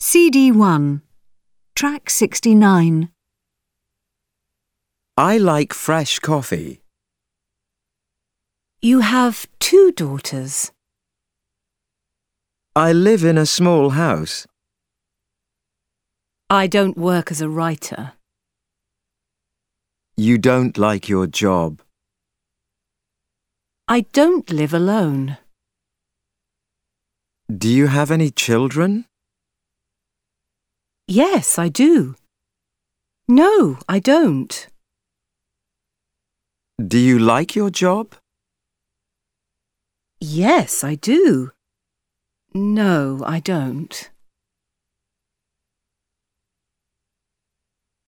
CD1, Track 69. I like fresh coffee. You have 2 daughters. I live in a small house. I don't work as a writer. You don't like your job. I don't live alone. Do you have any children? Yes, I do. No, I don't. Do you like your job? Yes, I do. No, I don't.